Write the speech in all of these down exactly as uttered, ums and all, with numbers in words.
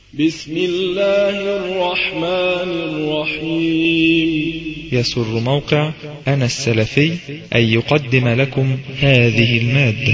بسم الله الرحمن الرحيم. يسر موقع أنا السلفي أن يقدم لكم هذه المادة.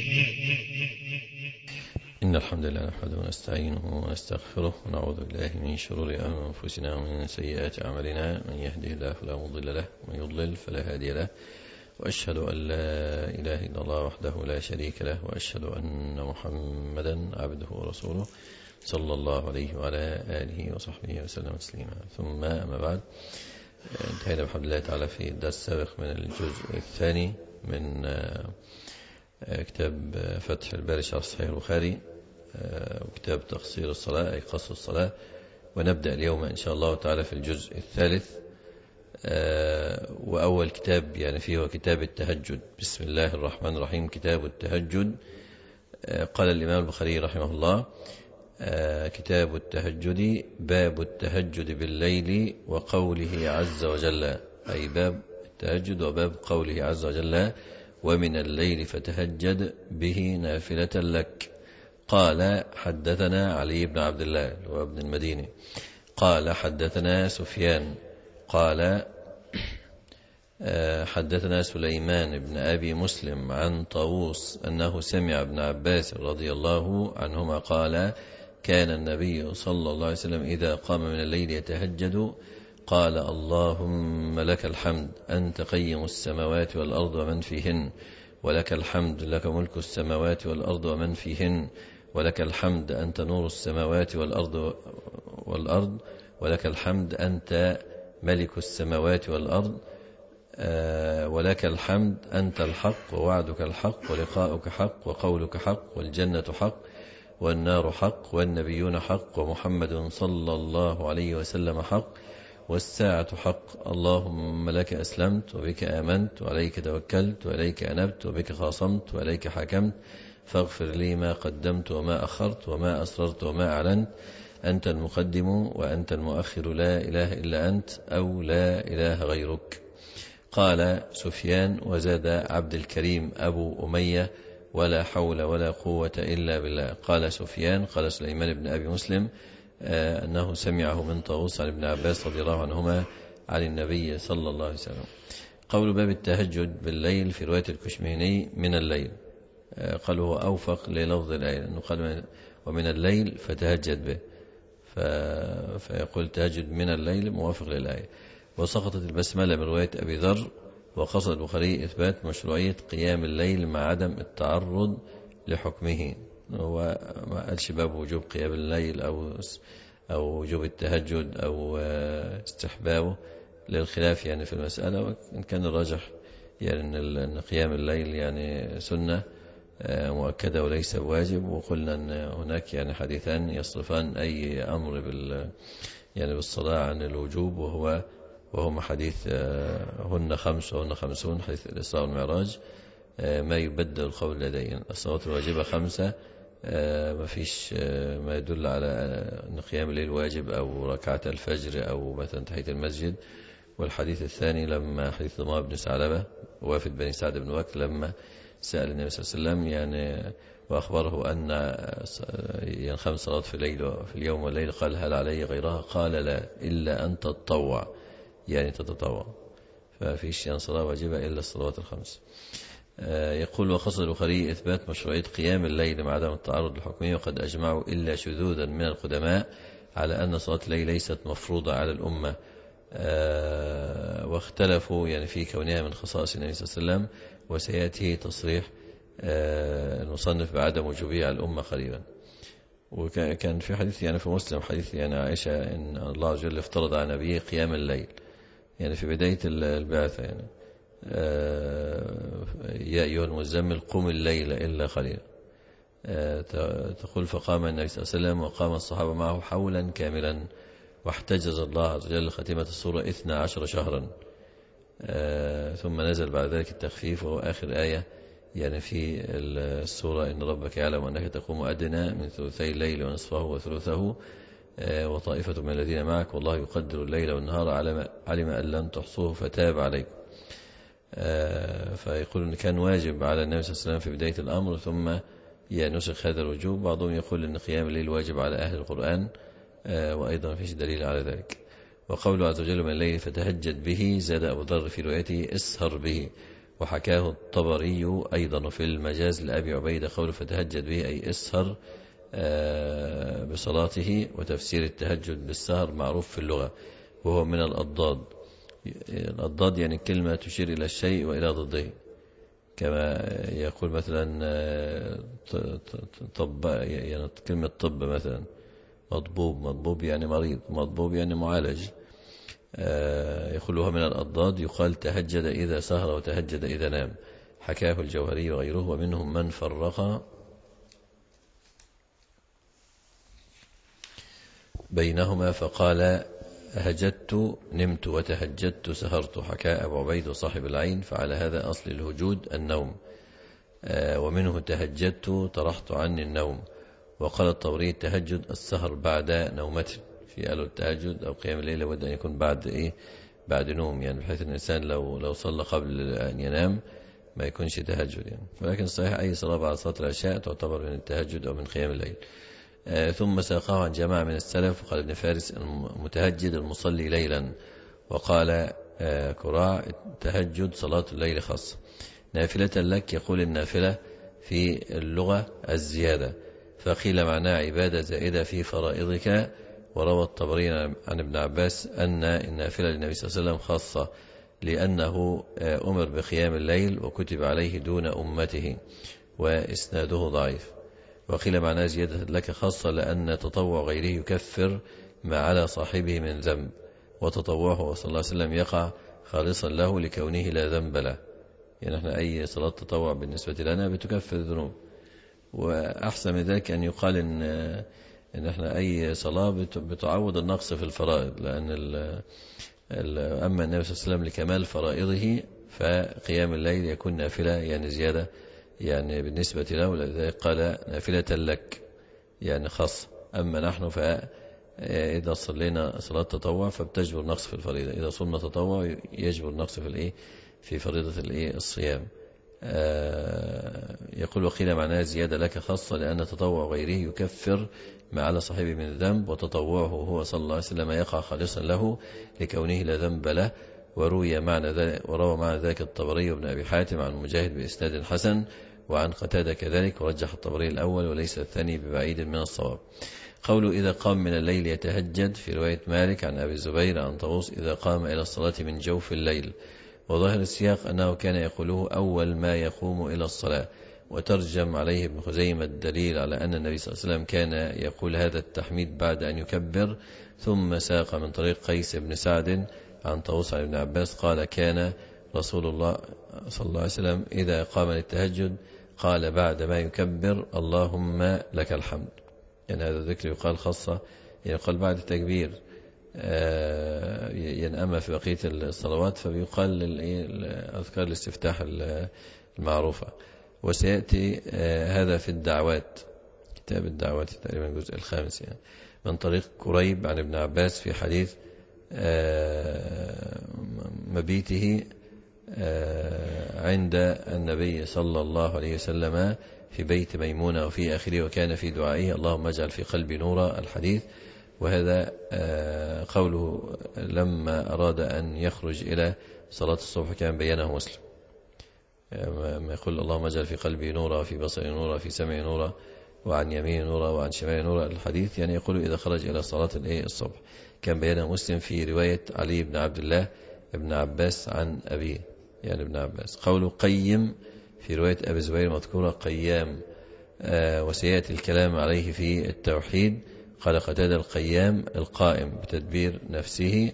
إن الحمد لله نحمده ونستعينه ونستغفره ونعوذ بالله من شرور أنفسنا ومن سيئات أعمالنا، من يهده الله فلا مضل له ومن يضلل فلا هادي له، وأشهد أن لا إله إلا الله وحده لا شريك له، وأشهد أن محمدا عبده ورسوله صلى الله عليه وعلى آله وصحبه وسلم تسليما. ثم أما بعد، انتهينا بحمد الله تعالى في الدرس السابق من الجزء الثاني من كتاب فتح الباري شرح صحيح البخاري، وكتاب تقصير الصلاة أي قصر الصلاة. ونبدأ اليوم إن شاء الله تعالى في الجزء الثالث، وأول كتاب يعني فيه هو كتاب التهجد. بسم الله الرحمن الرحيم. كتاب التهجد. قال الإمام البخاري رحمه الله: كتاب التهجد، باب التهجد بالليل وقوله عز وجل، أي باب التهجد وباب قوله عز وجل: ومن الليل فتهجد به نافلة لك. قال: حدثنا علي بن عبد الله وابن المديني قال: حدثنا سفيان قال: حدثنا سليمان بن أبي مسلم عن طاووس أنه سمع ابن عباس رضي الله عنهما قال: كان النبي صلى الله عليه وسلم إذا قام من الليل يتهجد قال: اللهم لك الحمد أنت قيم السماوات والأرض ومن فيهن، ولك الحمد لك ملك السماوات والأرض ومن فيهن، ولك الحمد أنت نور السماوات والأرض والأرض ولك الحمد أنت ملك السماوات والأرض، ولك الحمد أنت الحق ووعدك الحق ولقاؤك حق وقولك حق والجنة حق والنار حق والنبيون حق ومحمد صلى الله عليه وسلم حق والساعة حق. اللهم لك أسلمت وبك آمنت وعليك توكلت وإليك أنبت وبك خاصمت وإليك حكمت، فاغفر لي ما قدمت وما أخرت وما أسررت وما أعلنت، أنت المقدم وأنت المؤخر، لا إله إلا أنت أو لا إله غيرك. قال سفيان: وزاد عبد الكريم أبو أمية: ولا حول ولا قوة إلا بالله. قال سفيان: قال سليمان بن أبي مسلم آه أنه سمعه من طاووس عن ابن عباس رضي الله عنهما عن النبي صلى الله عليه وسلم. قول باب التهجد بالليل في رواية الكشميهني من الليل، آه قال هو أوفق للفظ الآية، لأنه قال ومن الليل فتهجد به، فيقول تهجد من الليل موافق للآية. وسقطت البسملة من رواية أبي ذر. وقصد البخاري إثبات مشروعية قيام الليل مع عدم التعرض لحكمه. هو ما قالش باب وجوب قيام الليل أو أو وجوب التهجد أو استحبابه، للخلاف يعني في المسألة. وإن كان الراجح يعني أن قيام الليل يعني سنة مؤكدة وليس بواجب. وقلنا أن هناك يعني حديثان يصرفان أي أمر بال يعني بالصلاة عن الوجوب، وهو وهم حديث هن خمس وهن خمسون، حديث الإسراء والمعراج. ما يبدل القول لدي الصلوات الواجبة خمسة، ما فيش ما يدل على أن قيام الليل واجب أو ركعة الفجر أو مثلا تحية المسجد. والحديث الثاني لما حديث ضمار بن ثعلبة وافد بني سعد بن وكل لما سأل النبي صلى الله عليه وسلم يعني وأخبره أن يعني خمس صلوات في الليل في اليوم والليل، قال: هل علي غيرها؟ قال: لا، إلا أن تتطوع، يعني تتطوع، ففيش يعني صلاة واجبة إلا الصلوات الخمس. يقول: وقصد البخاري إثبات مشروعية قيام الليل مع عدم التعرض للحكمية، وقد أجمعوا إلا شذوذا من القدماء على أن صلاة الليل ليست مفروضة على الأمة، واختلفوا يعني في كونها من خصائص النبي صلى الله عليه وسلم. وسيأتي تصريح المصنف بعدم وجوبية على الأمة قريبا. وكان في حديث يعني في مسلم حديث يعني عائشة إن الله عز وجل افترض على نبيه قيام الليل يعني في بداية البعثة، يعني يا أيها المزمل قم الليل إلا قليلا. تقول: فقام النبي صلى الله عليه وسلم وقام الصحابة معه حولا كاملا، واحتجز الله عز وجل خاتمة السورة اثنا عشر شهرا. ثم نزل بعد ذلك التخفيف، وهو آخر آية يعني في السورة: إن ربك يعلم أنك تقوم أدنى من ثلثي الليل ونصفه وثلثه وطائفة من الذين معك والله يقدر الليل والنهار علم أن لن تحصوه فتاب عليكم. فيقول أن كان واجب على النبي صلى الله عليه وسلم في بداية الأمر، ثم ينسخ هذا الوجوب. بعضهم يقول أن قيام الليل واجب على أهل القرآن، وأيضا ما فيش دليل على ذلك. وقوله عز وجل من الليل فتهجد به، زاد أبو ذر في روايته اسهر به، وحكاه الطبري أيضا في المجاز لأبي عبيدة قوله فتهجد به أي اسهر بصلاته. وتفسير التهجد بالسهر معروف في اللغة وهو من الأضداد. الأضداد يعني كلمة تشير إلى الشيء وإلى ضده، كما يقول مثلا طب، يعني كلمة طب مثلا مضبوب، مضبوب يعني مريض، مضبوب يعني معالج. يقولها من الأضداد. يقال تهجد إذا سهر وتهجد إذا نام، حكاه الجوهري وغيره. ومنهم من فرق بينهما فقال هجدت نمت وتهجدت سهرت، حكى أبو عبيد صاحب العين. فعلى هذا أصل الهجود النوم. ومنه تهجدت طرحت عني النوم. وقال الطبري التهجد السهر بعد نومته، في قالوا التهجد أو قيام الليل لابد أن يكون بعد إيه؟ بعد نوم، يعني بحيث أن الإنسان لو لو صلى قبل أن ينام ما يكونش تهجد يعني. ولكن صحيح أي صلاة بعد صلاة العشاء تعتبر من التهجد أو من قيام الليل. آه ثم ساقه عن جماعة من السلف. وقال ابن فارس المتهجد المصلي ليلا. وقال آه كراع التهجد صلاة الليل خاصة. نافلة لك، يقول النافلة في اللغة الزيادة، فقيل معناه عبادة زائدة في فرائضك. وروى الطبري عن ابن عباس أن النافلة للنبي صلى الله عليه وسلم خاصة لأنه أمر بقيام الليل وكتب عليه دون أمته، وإسناده ضعيف. وقيل معناه زيادة لك خاصة لأن تطوع غيره يكفر ما على صاحبه من ذنب، وتطوعه صلى الله عليه وسلم يقع خالصا له لكونه لا ذنب له. يعني احنا أي صلاة تطوع بالنسبة لنا بتكفر الذنوب. وأحسن من ذلك أن يقال إن, إن احنا أي صلاة بتعوض النقص في الفرائض، لأن ال ال أما النبي صلى الله عليه وسلم لكمال فرائضه فقيام الليل يكون نافلة يعني زيادة يعني بالنسبة له، لذلك قال نافلة لك يعني خاص. أما نحن فإذا صلينا صلاة تطوع فبتجبر نقص في الفريضة، إذا صلنا تطوع يجبر نقص في الإيه في فريضة الإيه الصيام. آه يقول وقيل معناه زيادة لك خاصة لأن تطوع غيره يكفر ما على صاحبه من الذنب، وتطوعه هو صلى الله عليه وسلم يقع خالصا له لكونه لا ذنب له. وروي معنى ذلك وروى معنى ذلك الطبري وابن أبي حاتم عن مجاهد بإسناد حسن، وعن قتادة كذلك، ورجح الطبري الأول وليس الثاني ببعيد من الصواب. قوله إذا قام من الليل يتهجد في رواية مالك عن أبي الزبير عن طاووس إذا قام إلى الصلاة من جوف الليل. وظاهر السياق أنه كان يقوله أول ما يقوم إلى الصلاة. وترجم عليه ابن خزيمة الدليل على أن النبي صلى الله عليه وسلم كان يقول هذا التحميد بعد أن يكبر. ثم ساق من طريق قيس بن سعد عن طاووس عن ابن عباس قال كان رسول الله صلى الله عليه وسلم إذا قام للتهجد قال بعد ما يكبر اللهم لك الحمد. يعني هذا الذكر يقال خاصة، يعني يقال بعد التكبير. يعني أما في بقية الصلوات فبيقال أذكار الاستفتاح المعروفة. وسيأتي هذا في الدعوات، كتاب الدعوات تقريبا الجزء الخامس، يعني من طريق كريب عن ابن عباس في حديث مبيته عند النبي صلى الله عليه وسلم في بيت ميمونة وفي آخره وكان في دعائه اللهم اجعل في قلبي نورا الحديث. وهذا قوله لما أراد أن يخرج إلى صلاة الصبح كان بيانه مسلم، ما يقول اللهم اجعل في قلبي نورا وفي بصري نورا وفي سمعي نورا وعن يمين نورا وعن شمال نورا الحديث، يعني يقول إذا خرج إلى صلاة الصبح. كان بيانه مسلم في رواية علي بن عبد الله ابن عباس عن أبيه، يعني ابن عباس. قوله قيم في رواية أبي زبير مذكورة قيام. آه وسيأتي الكلام عليه في التوحيد. قال قتادة القيام القائم بتدبير نفسه،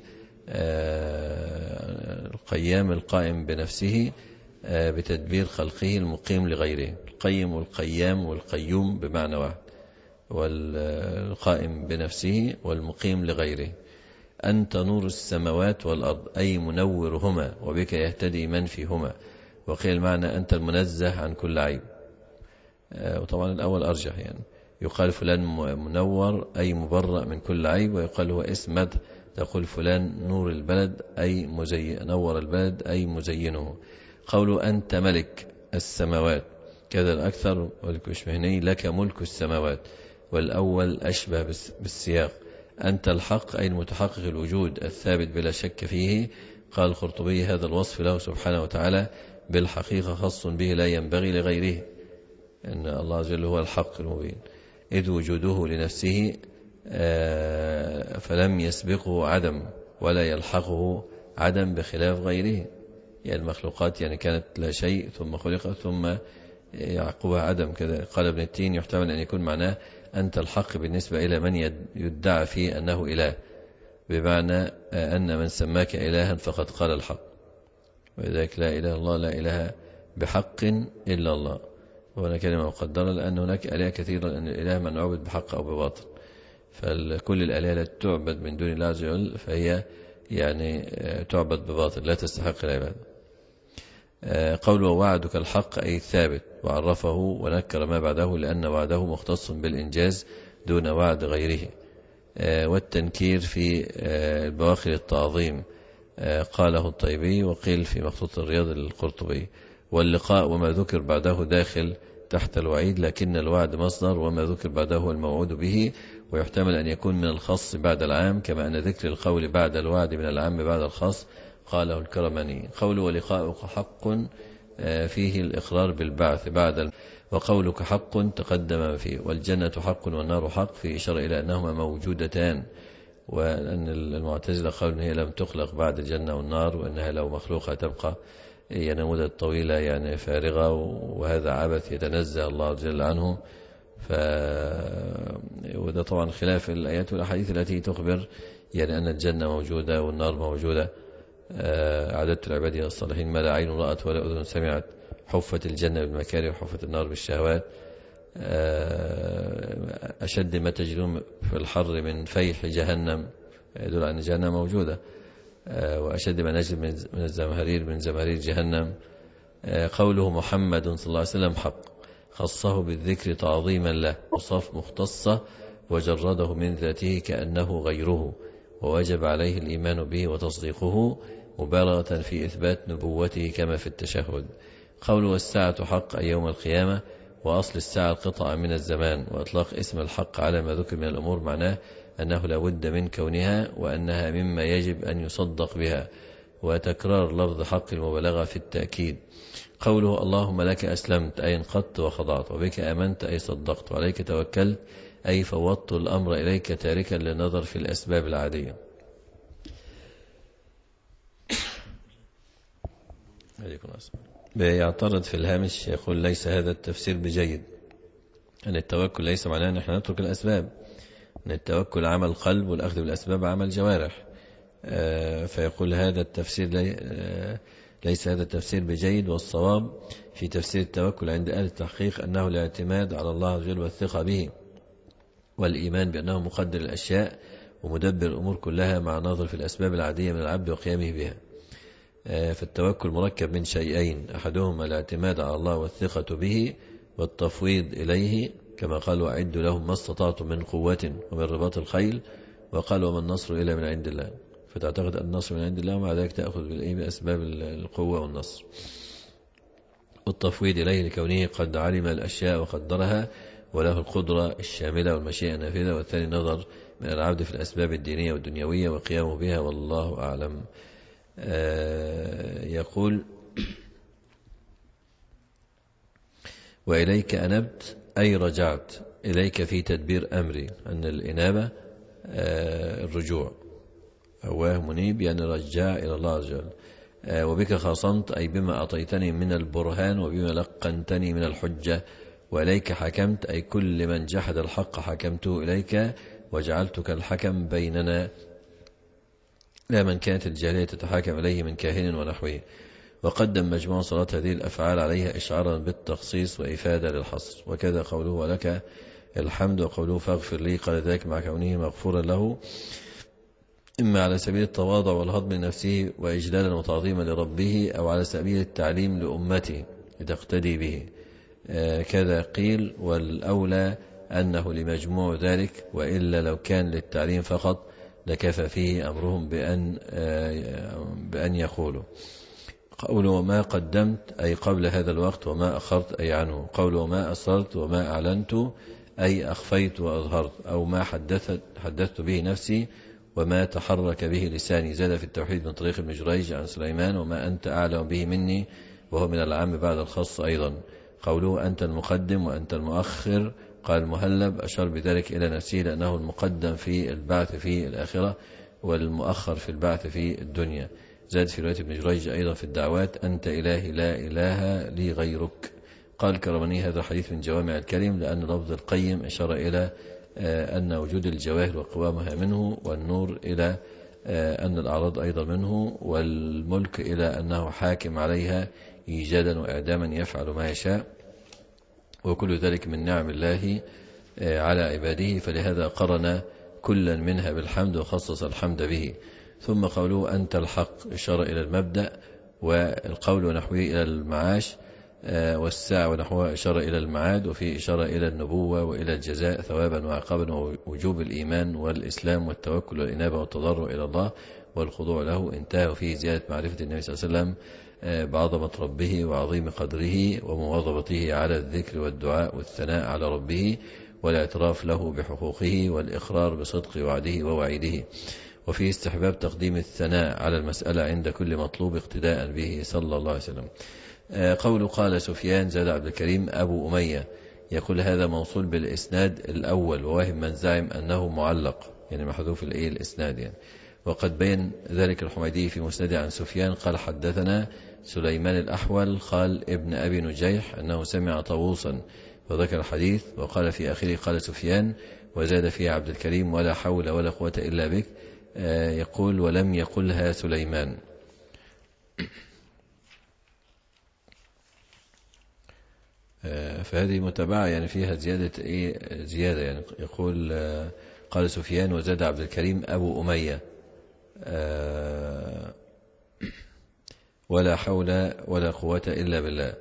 آه القيام القائم بنفسه آه بتدبير خلقه المقيم لغيره. القيم والقيام والقيوم بمعنى واحد، والقائم بنفسه والمقيم لغيره. أنت نور السماوات والأرض أي منورهما وبك يهتدي من فيهما. وقيل معنى أنت المنزه عن كل عيب، وطبعا الأول أرجح، يعني يقال فلان منور أي مبرأ من كل عيب، ويقال هو اسم مدح تقول فلان نور البلد أي مزين، نور البلد أي مزينه. قوله أنت ملك السماوات كذا الأكثر والكشمهني لك ملك السماوات، والأول أشبه بالسياق. أنت الحق أي المتحقق الوجود الثابت بلا شك فيه. قال القرطبي هذا الوصف له سبحانه وتعالى بالحقيقة خاص به لا ينبغي لغيره، أن الله عز وجل هو الحق المبين، إذ وجوده لنفسه فلم يسبقه عدم ولا يلحقه عدم بخلاف غيره. يعني المخلوقات يعني كانت لا شيء ثم خلقت ثم يعقبها عدم. كذا قال ابن التين يحتمل أن يكون معناه أنت الحق بالنسبة إلى من يدعى فيه أنه إله، بمعنى أن من سماك إلها فقد قال الحق، ولذلك لا إله إلا الله، لا إله بحق إلا الله. وهنا كلمة مقدرة لأن هناك آلهة كثيرة، لأن الإله من عبد بحق أو بباطل، فكل الآلهة التي تعبد من دون الله عز وجل فهي يعني تعبد بباطل لا تستحق العبادة. قوله وعدك الحق أي الثابت، وعرفه ونكر ما بعده لأن وعده مختص بالإنجاز دون وعد غيره. والتنكير في البواخر التعظيم قاله الطيبي، وقيل في مخطوط الرياض القرطبي. واللقاء وما ذكر بعده داخل تحت الوعيد، لكن الوعد مصدر وما ذكر بعده هو الموعود به، ويحتمل أن يكون من الخاص بعد العام، كما أن ذكر القول بعد الوعد من العام بعد الخاص. قاله الكرماني. قوله ولقاؤك حق فيه الإقرار بالبعث بعد، وقولك حق تقدم فيه. والجنة حق والنار حق، في إشارة إلى أنهما موجودتان، وأن المعتزلة قالوا أن هي لم تخلق بعد الجنة والنار، وأنها لو مخلوقة تبقى يعني مدة طويلة يعني فارغة، وهذا عبث يتنزه الله عز وجل عنه. ف... وده طبعا خلاف الآيات والأحاديث التي تخبر يعني أن الجنة موجودة والنار موجودة. أعددت العباد الصالحين ما لا عين رأت ولا أذن سمعت، حفت الجنة بالمكاره وحفت النار بالشهوات. أشد ما تجدون في الحر من فيح جهنم، يدل أن جهنم موجودة. وأشد ما نجد من الزمهرير من زمهرير جهنم. قوله محمد صلى الله عليه وسلم حق، خصه بالذكر تعظيما له، وصف مختصة وجرده من ذاته كأنه غيره، ووجب عليه الإيمان به وتصديقه مبالغة في إثبات نبوته كما في التشهد. قوله الساعة حق أي يوم القيامة، وأصل الساعة القطع من الزمان، وإطلاق اسم الحق على ما ذكر من الأمور معناه أنه لا بد من كونها، وأنها مما يجب أن يصدق بها، وتكرار لفظ حق المبالغة في التأكيد. قوله اللهم لك أسلمت أي انقضت وخضعت، وبك آمنت أي صدقت، وعليك توكلت أي فوضت الأمر إليك تاركا للنظر في الأسباب العادية. يعترض في الهامش يقول ليس هذا التفسير بجيد، أن التوكل ليس معناه أن احنا نترك الأسباب، أن التوكل عمل قلب والأخذ بالأسباب عمل جوارح. فيقول هذا التفسير لي ليس هذا التفسير بجيد، والصواب في تفسير التوكل عند أهل التحقيق أنه الاعتماد على الله عز وجل والثقة به، والإيمان بأنه مقدر الأشياء ومدبر الأمور كلها مع نظر في الأسباب العادية من العبد وقيامه بها. فالتوكل مركب من شيئين، أحدهما الاعتماد على الله والثقة به والتفويض إليه، كما قال وأعدوا لهم ما استطعتم من قوة ومن رباط الخيل، وقال وما النصر إلا من عند الله. فتعتقد أن النصر من عند الله، ومع ذلك تأخذ بأسباب القوة والنصر. والتفويض إليه لكونه قد علم الأشياء وقدرها، وله القدرة الشاملة والمشيئة النافذة. والثاني نظر من العبد في الأسباب الدينية والدنيوية وقيامه بها، والله أعلم. آه يقول وإليك أنبت أي رجعت إليك في تدبير أمري، أن الإنابة آه الرجوع، أواه منيب يعني رجع إلى الله عز وجل. آه وبك خاصمت أي بما أعطيتني من البرهان وبما لقنتني من الحجة. وإليك حكمت أي كل من جحد الحق حكمته إليك، وجعلتك الحكم بيننا لا من كانت الجاهلية تتحاكم إليه من كاهن ونحوه. وقدم مجموع صلاة هذه الأفعال عليها إشعارا بالتخصيص وإفادة للحصر. وكذا قوله ولك الحمد، وقوله فاغفر لي، قال ذلك مع كونه مغفورا له، إما على سبيل التواضع والهضم لنفسه وإجلالا وتعظيما لربه، أو على سبيل التعليم لأمته لتقتدي به. آه كذا قيل، والأولى أنه لمجموع ذلك، وإلا لو كان للتعليم فقط لكفى فيه أمرهم بأن, آه بأن يقولوا. قوله وما قدمت أي قبل هذا الوقت، وما أخرت أي عنه. قوله وما أسررت وما أعلنت أي أخفيت وأظهرت، أو ما حدثت, حدثت به نفسي وما تحرك به لساني. زاد في التوحيد من طريق ابن جريج عن سليمان وما أنت أعلم به مني، وهو من العام بعد الخاص أيضا. قوله أنت المقدم وأنت المؤخر، قال المهلب أشار بذلك إلى نفسه لأنه المقدم في البعث في الآخرة والمؤخر في البعث في الدنيا. زاد في رواية ابن جريج أيضا في الدعوات أنت إلهي لا إله لي غيرك. قال كرمني هذا الحديث من جوامع الكلم، لأن لفظ القيم أشار إلى أن وجود الجواهر وقوامها منه، والنور إلى أن الأعراض أيضا منه، والملك إلى أنه حاكم عليها إيجادا وإعداما يفعل ما يشاء، وكل ذلك من نعم الله على عباده، فلهذا قرن كلا منها بالحمد وخصص الحمد به. ثم قوله أنت الحق إشارة إلى المبدأ، والقول ونحوه إلى المعاش، والساعة ونحوها إشارة إلى المعاد، وفي إشارة إلى النبوة وإلى الجزاء ثوابا وعقابا، ووجوب الإيمان والإسلام والتوكل والإنابة والتضرع إلى الله والخضوع له. انتهى وفيه زيادة معرفة النبي صلى الله عليه وسلم بعظمة ربه وعظيم قدره ومواظبته على الذكر والدعاء والثناء على ربه والاعتراف له بحقوقه والإقرار بصدق وعده ووعيده. وفيه استحباب تقديم الثناء على المسألة عند كل مطلوب اقتداء به صلى الله عليه وسلم. قوله قال سفيان زاد عبد الكريم أبو أمية، يقول هذا موصول بالإسناد الأول، وواهم من زعم أنه معلق يعني محذوف الإسناد يعني. وقد بين ذلك الحميدي في مسنده عن سفيان قال حدثنا سليمان الأحول قال ابن أبي نجيح أنه سمع طاووسا وذكر الحديث، وقال في آخره قال سفيان، وزاد فيه عبد الكريم ولا حول ولا قوة إلا بك، يقول ولم يقلها سليمان. فهذه متابعة يعني فيها زيادة إيه زيادة يعني. يقول قال سفيان وزاد عبد الكريم أبو أمية ولا حول ولا قوة إلا بالله.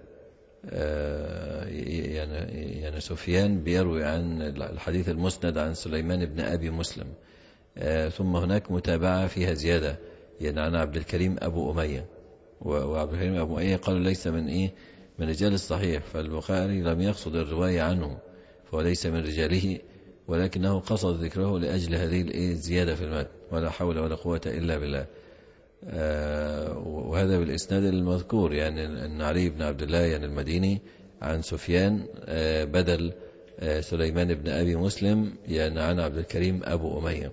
يعني يعني سفيان بيروي عن الحديث المسند عن سليمان بن أبي مسلم، ثم هناك متابعة فيها زيادة يعني عن عبد الكريم أبو أمية، وعبد الكريم أبو أمية قالوا ليس من إيه من رجال الصحيح، فالبخاري لم يقصد الرواية عنه فهو ليس من رجاله، ولكنه قصد ذكره لأجل هذه الزيادة في المتن ولا حول ولا قوة إلا بالله. آه وهذا بالإسناد المذكور يعني أن علي بن عبد الله يعني المديني عن سفيان آه بدل آه سليمان بن أبي مسلم يعني عن عبد الكريم أبو أمية.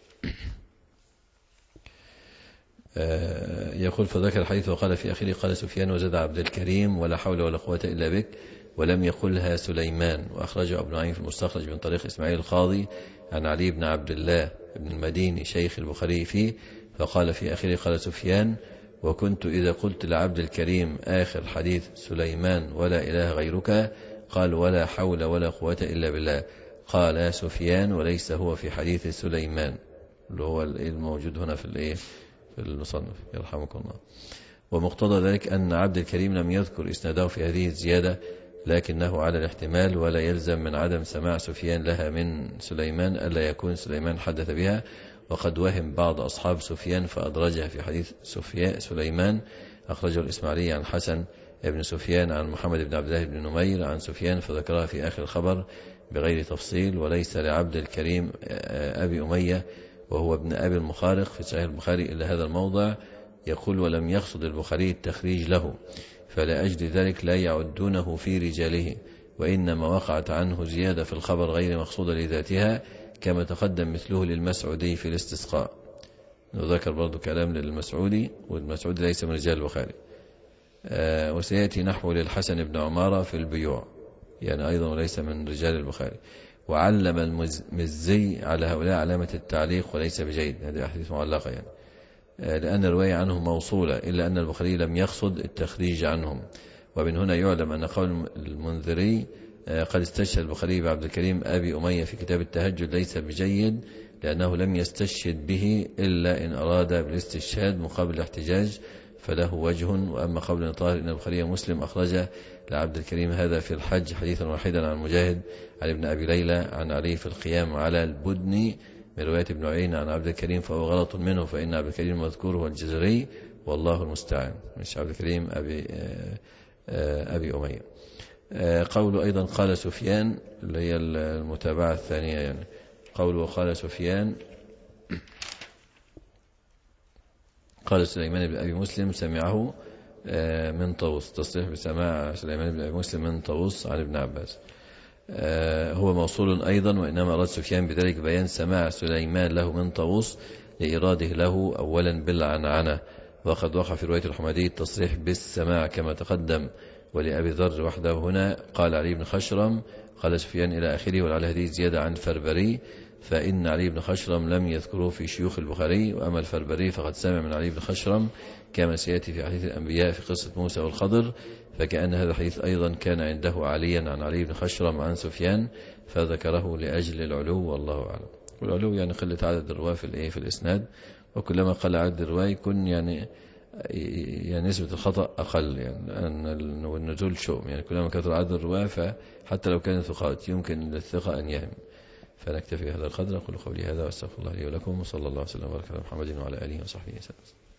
آه يقول فذكر الحديث وقال في آخره قال سفيان وزاد عبد الكريم ولا حول ولا قوة إلا بك، ولم يقلها سليمان. وأخرجه ابن عين في المستخرج من طريق إسماعيل القاضي عن علي بن عبد الله بن المديني شيخ البخاري فيه، فقال في آخره قال سفيان وكنت إذا قلت لعبد الكريم آخر حديث سليمان ولا إله غيرك قال ولا حول ولا قوة إلا بالله. قال سفيان وليس هو في حديث سليمان اللي هو الموجود هنا في الايه في المصنف يرحمكم الله. ومقتضى ذلك أن عبد الكريم لم يذكر إسناده في هذه الزيادة، لكنه على الاحتمال، ولا يلزم من عدم سماع سفيان لها من سليمان ألا يكون سليمان حدث بها. وقد وهم بعض أصحاب سفيان فأدرجها في حديث سفيان سليمان. أخرجه الإسماعيلي عن حسن ابن سفيان عن محمد بن عبد الله بن نمير عن سفيان فذكرها في آخر الخبر بغير تفصيل. وليس لعبد الكريم أبي أمية وهو ابن أبي المخارق في صحيح البخاري إلا هذا الموضع. يقول ولم يقصد البخاري التخريج له، فلأجل ذلك لا يعدونه في رجاله، وإنما وقعت عنه زيادة في الخبر غير مقصودة لذاتها كما تقدم مثله للمسعودي في الاستسقاء. وذكر برضو كلام للمسعودي، والمسعودي ليس من رجال البخاري. آه وسيأتي نحو للحسن بن عمارة في البيوع يعني أيضا وليس من رجال البخاري. وعلم المزي على هؤلاء علامة التعليق وليس بجيد، هذه أحاديث معلقة يعني آه لأن الرواية عنهم موصولة، إلا أن البخاري لم يقصد التخريج عنهم. ومن هنا يعلم أن قول المنذري آه قد استشهد البخاري بعبد الكريم أبي أمية في كتاب التهجد ليس بجيد، لأنه لم يستشهد به إلا إن أراد بالاستشهاد مقابل الاحتجاج فله وجه. وأما قول طاهر إن البخاري مسلم أخرج لعبد الكريم هذا في الحج حديثا واحدا عن مجاهد عن ابن أبي ليلى عن علي في القيام على البدن من رواية ابن عيينة عن عبد الكريم فهو غلط منه، فإن عبد الكريم المذكور هو الجزري والله المستعان. مش عبد الكريم أبي, أبي أمية. قوله أيضا قال سفيان اللي هي المتابعة الثانية، يعني قوله قال سفيان قال سليمان بن أبي مسلم سمعه من طاووس، تصريح بسماع سليمان بن أبي مسلم من طاووس عن ابن عباس. هو موصول أيضا، وإنما أراد سفيان بذلك بيان سماع سليمان له من طاووس لإراده له أولا بالعنعنة، وقد وقع في رواية الحمدي التصريح بالسماع كما تقدم. ولأبي ذر وحده هنا قال علي بن خشرم قال سفيان إلى آخره، ولعل هذه زيادة عن الفربري، فإن علي بن خشرم لم يذكره في شيوخ البخاري، وأما الفربري فقد سمع من علي بن خشرم كما سيأتي في حديث الأنبياء في قصة موسى والخضر، فكأن هذا الحديث أيضا كان عنده عليا عن علي بن خشرم عن سفيان فذكره لأجل العلو، والله أعلم. والعلو يعني قلة عدد الرواة في الإيه في الإسناد، وكلما قل عدد الرواة يكون يعني يعني نسبة الخطأ أقل، يعني والنزول شؤم، يعني كلما كثر عدد الرواة فحتى لو كان ثقات يمكن للثقة أن يهم. فنكتفي هذا القدر. أقول قولي هذا وأستغفر الله لي ولكم، وصلى الله وسلم وبارك على محمد وعلى آله وصحبه وسلم.